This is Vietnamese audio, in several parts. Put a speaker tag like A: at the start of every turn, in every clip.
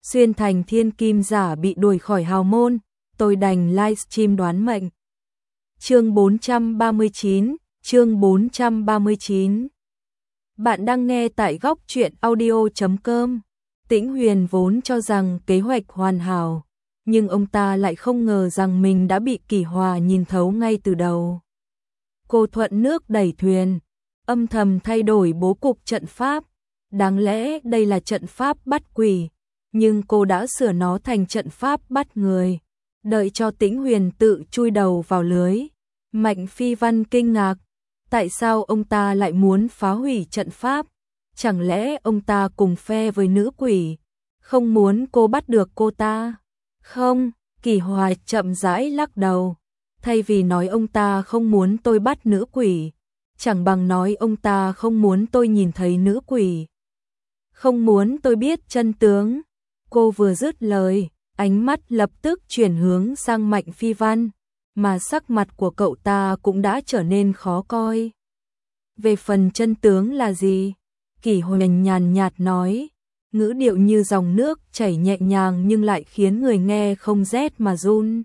A: xuyên thành thiên kim giả bị đuổi khỏi hào môn, tôi đành livestream đoán mệnh. Chương 439. Bạn đang nghe tại góc truyện audio.com. Tĩnh Huyền vốn cho rằng kế hoạch hoàn hảo, nhưng ông ta lại không ngờ rằng mình đã bị Kỷ Hòa nhìn thấu ngay từ đầu. Cô thuận nước đẩy thuyền, âm thầm thay đổi bố cục trận pháp. Đáng lẽ đây là trận pháp bắt quỷ, nhưng cô đã sửa nó thành trận pháp bắt người, đợi cho Tĩnh Huyền tự chui đầu vào lưới. Mạnh Phi Văn kinh ngạc, tại sao ông ta lại muốn phá hủy trận pháp? Chẳng lẽ ông ta cùng phe với nữ quỷ, không muốn cô bắt được cô ta? Không, Kỷ Hòa chậm rãi lắc đầu. Thay vì nói ông ta không muốn tôi bắt nữ quỷ, chẳng bằng nói ông ta không muốn tôi nhìn thấy nữ quỷ. Không muốn tôi biết chân tướng. Cô vừa dứt lời, ánh mắt lập tức chuyển hướng sang Mạnh Phi Văn, mà sắc mặt của cậu ta cũng đã trở nên khó coi. Về phần chân tướng là gì? Kỷ Hòa nhàn nhạt nói, ngữ điệu như dòng nước chảy nhẹ nhàng nhưng lại khiến người nghe không rét mà run.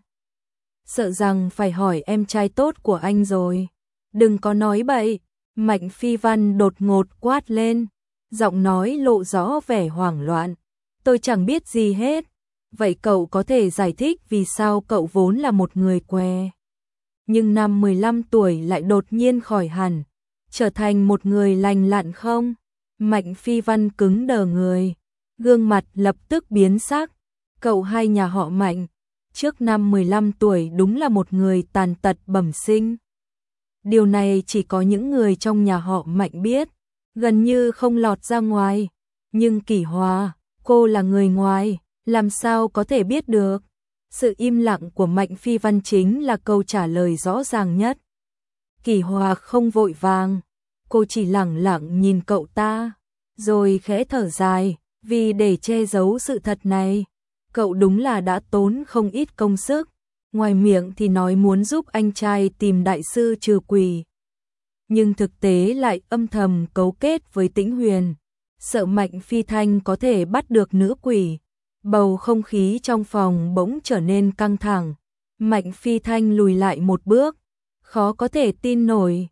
A: Sợ rằng phải hỏi em trai tốt của anh rồi. Đừng có nói bậy. Mạnh Phi Văn đột ngột quát lên, giọng nói lộ rõ vẻ hoảng loạn. Tôi chẳng biết gì hết. Vậy cậu có thể giải thích vì sao cậu vốn là một người què, nhưng năm 15 tuổi lại đột nhiên khỏi hẳn, trở thành một người lành lặn không? Mạnh Phi Văn cứng đờ người, gương mặt lập tức biến sắc. Cậu hai nhà họ Mạnh, trước năm 15 tuổi đúng là một người tàn tật bẩm sinh. Điều này chỉ có những người trong nhà họ Mạnh biết, gần như không lọt ra ngoài. Nhưng Kỷ Hòa, cô là người ngoài, làm sao có thể biết được? Sự im lặng của Mạnh Phi Văn chính là câu trả lời rõ ràng nhất. Kỷ Hòa không vội vàng, cô chỉ lẳng lặng nhìn cậu ta, rồi khẽ thở dài, vì để che giấu sự thật này, cậu đúng là đã tốn không ít công sức. Ngoài miệng thì nói muốn giúp anh trai tìm đại sư trừ quỷ, nhưng thực tế lại âm thầm cấu kết với Tĩnh Huyền, sợ Mạnh Phi Thanh có thể bắt được nữ quỷ. Bầu không khí trong phòng bỗng trở nên căng thẳng. Mạnh Phi Thanh lùi lại một bước, khó có thể tin nổi.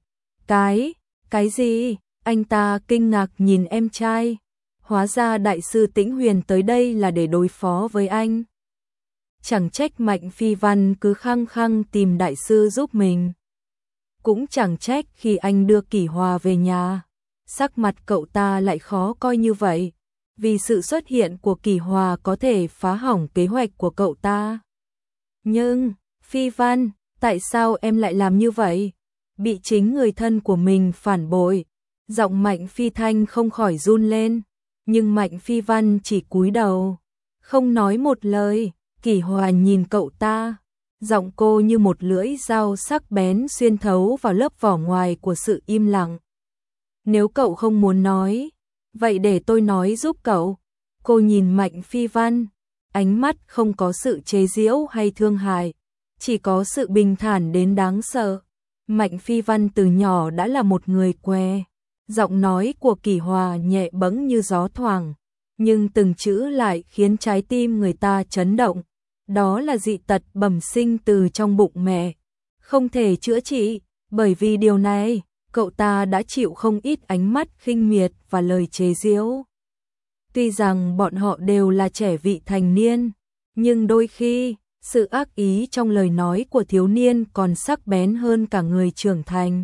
A: Cái gì? Anh ta kinh ngạc nhìn em trai. Hóa ra đại sư Tĩnh Huyền tới đây là để đối phó với anh. Chẳng trách Mạnh Phi Văn cứ khăng khăng tìm đại sư giúp mình. Cũng chẳng trách khi anh đưa Kỷ Hòa về nhà, sắc mặt cậu ta lại khó coi như vậy. Vì sự xuất hiện của Kỷ Hòa có thể phá hỏng kế hoạch của cậu ta. Nhưng, Phi Văn, tại sao em lại làm như vậy? Bị chính người thân của mình phản bội. Giọng Mạnh Phi Thanh không khỏi run lên, nhưng Mạnh Phi Văn chỉ cúi đầu, không nói một lời. Kỷ Hòa nhìn cậu ta, giọng cô như một lưỡi dao sắc bén xuyên thấu vào lớp vỏ ngoài của sự im lặng. Nếu cậu không muốn nói, vậy để tôi nói giúp cậu. Cô nhìn Mạnh Phi Văn, ánh mắt không có sự chế giễu hay thương hại, chỉ có sự bình thản đến đáng sợ. Mạnh Phi Văn từ nhỏ đã là một người què, giọng nói của Kỷ Hòa nhẹ bẫng như gió thoảng, nhưng từng chữ lại khiến trái tim người ta chấn động. Đó là dị tật bẩm sinh từ trong bụng mẹ, không thể chữa trị. Bởi vì điều này, cậu ta đã chịu không ít ánh mắt khinh miệt và lời chế giễu. Tuy rằng bọn họ đều là trẻ vị thành niên, nhưng đôi khi, sự ác ý trong lời nói của thiếu niên còn sắc bén hơn cả người trưởng thành.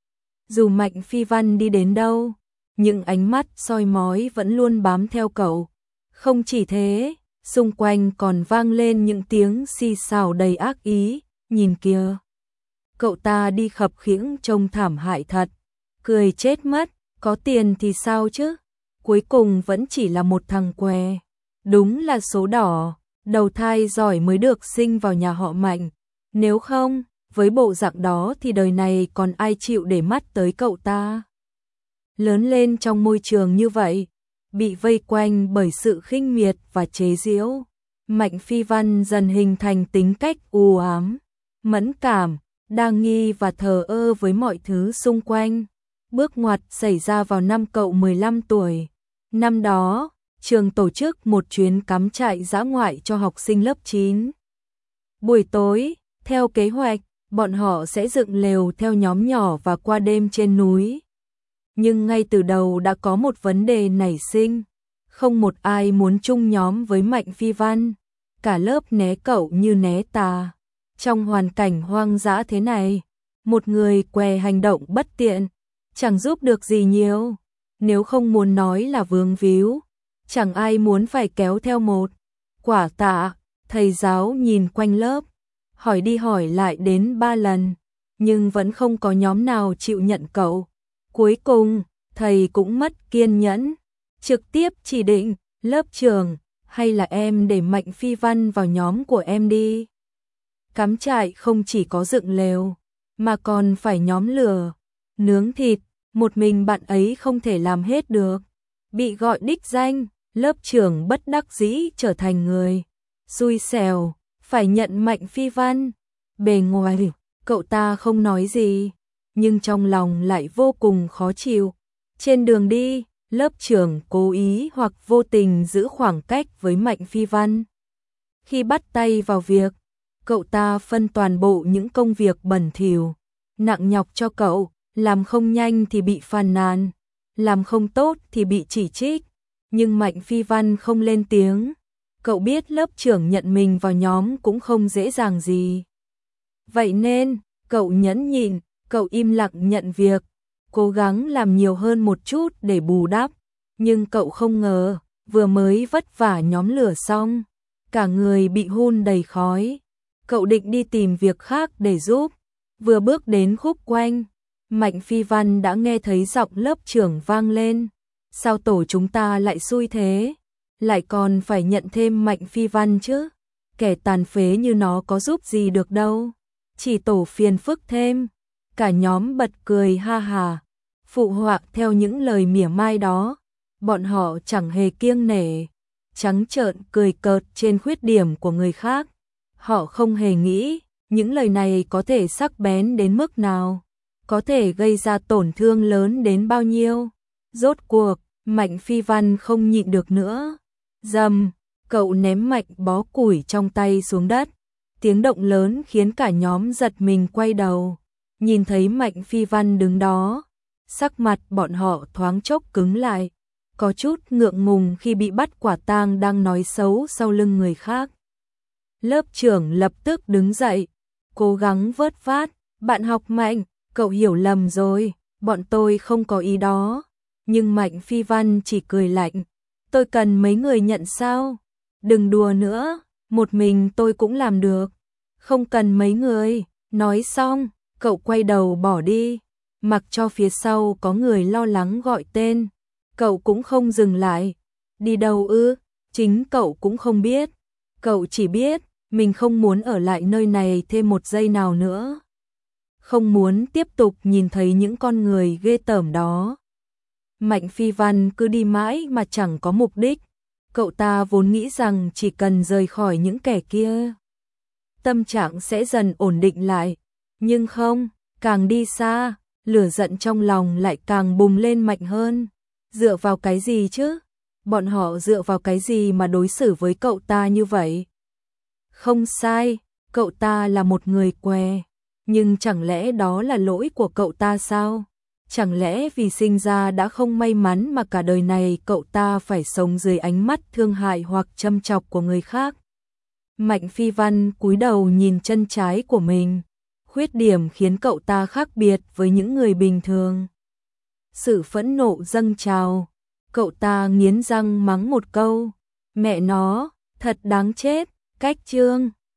A: Dù Mạnh Phi Văn đi đến đâu, những ánh mắt soi mói vẫn luôn bám theo cậu. Không chỉ thế, xung quanh còn vang lên những tiếng xì xào đầy ác ý. Nhìn kìa, cậu ta đi khập khiễng trông thảm hại thật, cười chết mất. Có tiền thì sao chứ, cuối cùng vẫn chỉ là một thằng què. Đúng là số đỏ, đầu thai giỏi mới được sinh vào nhà họ Mạnh. Nếu không, với bộ dạng đó thì đời này còn ai chịu để mắt tới cậu ta. Lớn lên trong môi trường như vậy, bị vây quanh bởi sự khinh miệt và chế giễu, Mạnh Phi Văn dần hình thành tính cách u ám, mẫn cảm, đa nghi và thờ ơ với mọi thứ xung quanh. Bước ngoặt xảy ra vào năm cậu 15 tuổi. Năm đó, trường tổ chức một chuyến cắm trại dã ngoại cho học sinh lớp 9. Buổi tối, theo kế hoạch, bọn họ sẽ dựng lều theo nhóm nhỏ và qua đêm trên núi. Nhưng ngay từ đầu đã có một vấn đề nảy sinh. Không một ai muốn chung nhóm với Mạnh Phi Văn. Cả lớp né cậu như né tà. Trong hoàn cảnh hoang dã thế này, một người què hành động bất tiện, chẳng giúp được gì nhiều. Nếu không muốn nói là vướng víu, chẳng ai muốn phải kéo theo một. Quả tạ, thầy giáo nhìn quanh lớp, hỏi đi hỏi lại đến 3 lần, nhưng vẫn không có nhóm nào chịu nhận cậu. Cuối cùng, thầy cũng mất kiên nhẫn, trực tiếp chỉ định, lớp trưởng, hay là em để Mạnh Phi Văn vào nhóm của em đi. Cắm trại không chỉ có dựng lều, mà còn phải nhóm lửa, nướng thịt, một mình bạn ấy không thể làm hết được. Bị gọi đích danh, lớp trưởng bất đắc dĩ trở thành người xui xẻo, phải nhận Mạnh Phi Văn. Bề ngoài, cậu ta không nói gì, nhưng trong lòng lại vô cùng khó chịu. Trên đường đi, lớp trưởng cố ý hoặc vô tình giữ khoảng cách với Mạnh Phi Văn. Khi bắt tay vào việc, cậu ta phân toàn bộ những công việc bẩn thỉu, nặng nhọc cho cậu, làm không nhanh thì bị phàn nàn, làm không tốt thì bị chỉ trích. Nhưng Mạnh Phi Văn không lên tiếng. Cậu biết lớp trưởng nhận mình vào nhóm cũng không dễ dàng gì. Vậy nên, cậu nhẫn nhịn, cậu im lặng nhận việc, cố gắng làm nhiều hơn một chút để bù đắp. Nhưng cậu không ngờ, vừa mới vất vả nhóm lửa xong, cả người bị hun đầy khói. Cậu định đi tìm việc khác để giúp. Vừa bước đến khúc quanh, Mạnh Phi Văn đã nghe thấy giọng lớp trưởng vang lên. Sao tổ chúng ta lại xui thế? Lại còn phải nhận thêm Mạnh Phi Văn chứ? Kẻ tàn phế như nó có giúp gì được đâu. Chỉ tổ phiền phức thêm. Cả nhóm bật cười ha hà, phụ họa theo những lời mỉa mai đó. Bọn họ chẳng hề kiêng nể, trắng trợn cười cợt trên khuyết điểm của người khác. Họ không hề nghĩ những lời này có thể sắc bén đến mức nào, có thể gây ra tổn thương lớn đến bao nhiêu. Rốt cuộc, Mạnh Phi Văn không nhịn được nữa. Rầm, cậu ném mạnh bó củi trong tay xuống đất. Tiếng động lớn khiến cả nhóm giật mình quay đầu. Nhìn thấy Mạnh Phi Văn đứng đó, sắc mặt bọn họ thoáng chốc cứng lại, có chút ngượng ngùng khi bị bắt quả tang đang nói xấu sau lưng người khác. Lớp trưởng lập tức đứng dậy, cố gắng vớt vát. Bạn học Mạnh, cậu hiểu lầm rồi, bọn tôi không có ý đó. Nhưng Mạnh Phi Văn chỉ cười lạnh. Tôi cần mấy người nhận sao? Đừng đùa nữa, một mình tôi cũng làm được. Không cần mấy người. Nói xong, cậu quay đầu bỏ đi, mặc cho phía sau có người lo lắng gọi tên. Cậu cũng không dừng lại. Đi đâu ư? Chính cậu cũng không biết. Cậu chỉ biết mình không muốn ở lại nơi này thêm một giây nào nữa. Không muốn tiếp tục nhìn thấy những con người ghê tởm đó. Mạnh Phi Văn cứ đi mãi mà chẳng có mục đích. Cậu ta vốn nghĩ rằng chỉ cần rời khỏi những kẻ kia, tâm trạng sẽ dần ổn định lại. Nhưng không, càng đi xa, lửa giận trong lòng lại càng bùng lên mạnh hơn. Dựa vào cái gì chứ? Bọn họ dựa vào cái gì mà đối xử với cậu ta như vậy? Không sai, cậu ta là một người què. Nhưng chẳng lẽ đó là lỗi của cậu ta sao? Chẳng lẽ vì sinh ra đã không may mắn mà cả đời này cậu ta phải sống dưới ánh mắt thương hại hoặc châm chọc của người khác? Mạnh Phi Văn cúi đầu nhìn chân trái của mình. Khuyết điểm khiến cậu ta khác biệt với những người bình thường. Sự phẫn nộ dâng trào. Cậu ta nghiến răng mắng một câu. Mẹ nó, thật đáng chết, cách chương.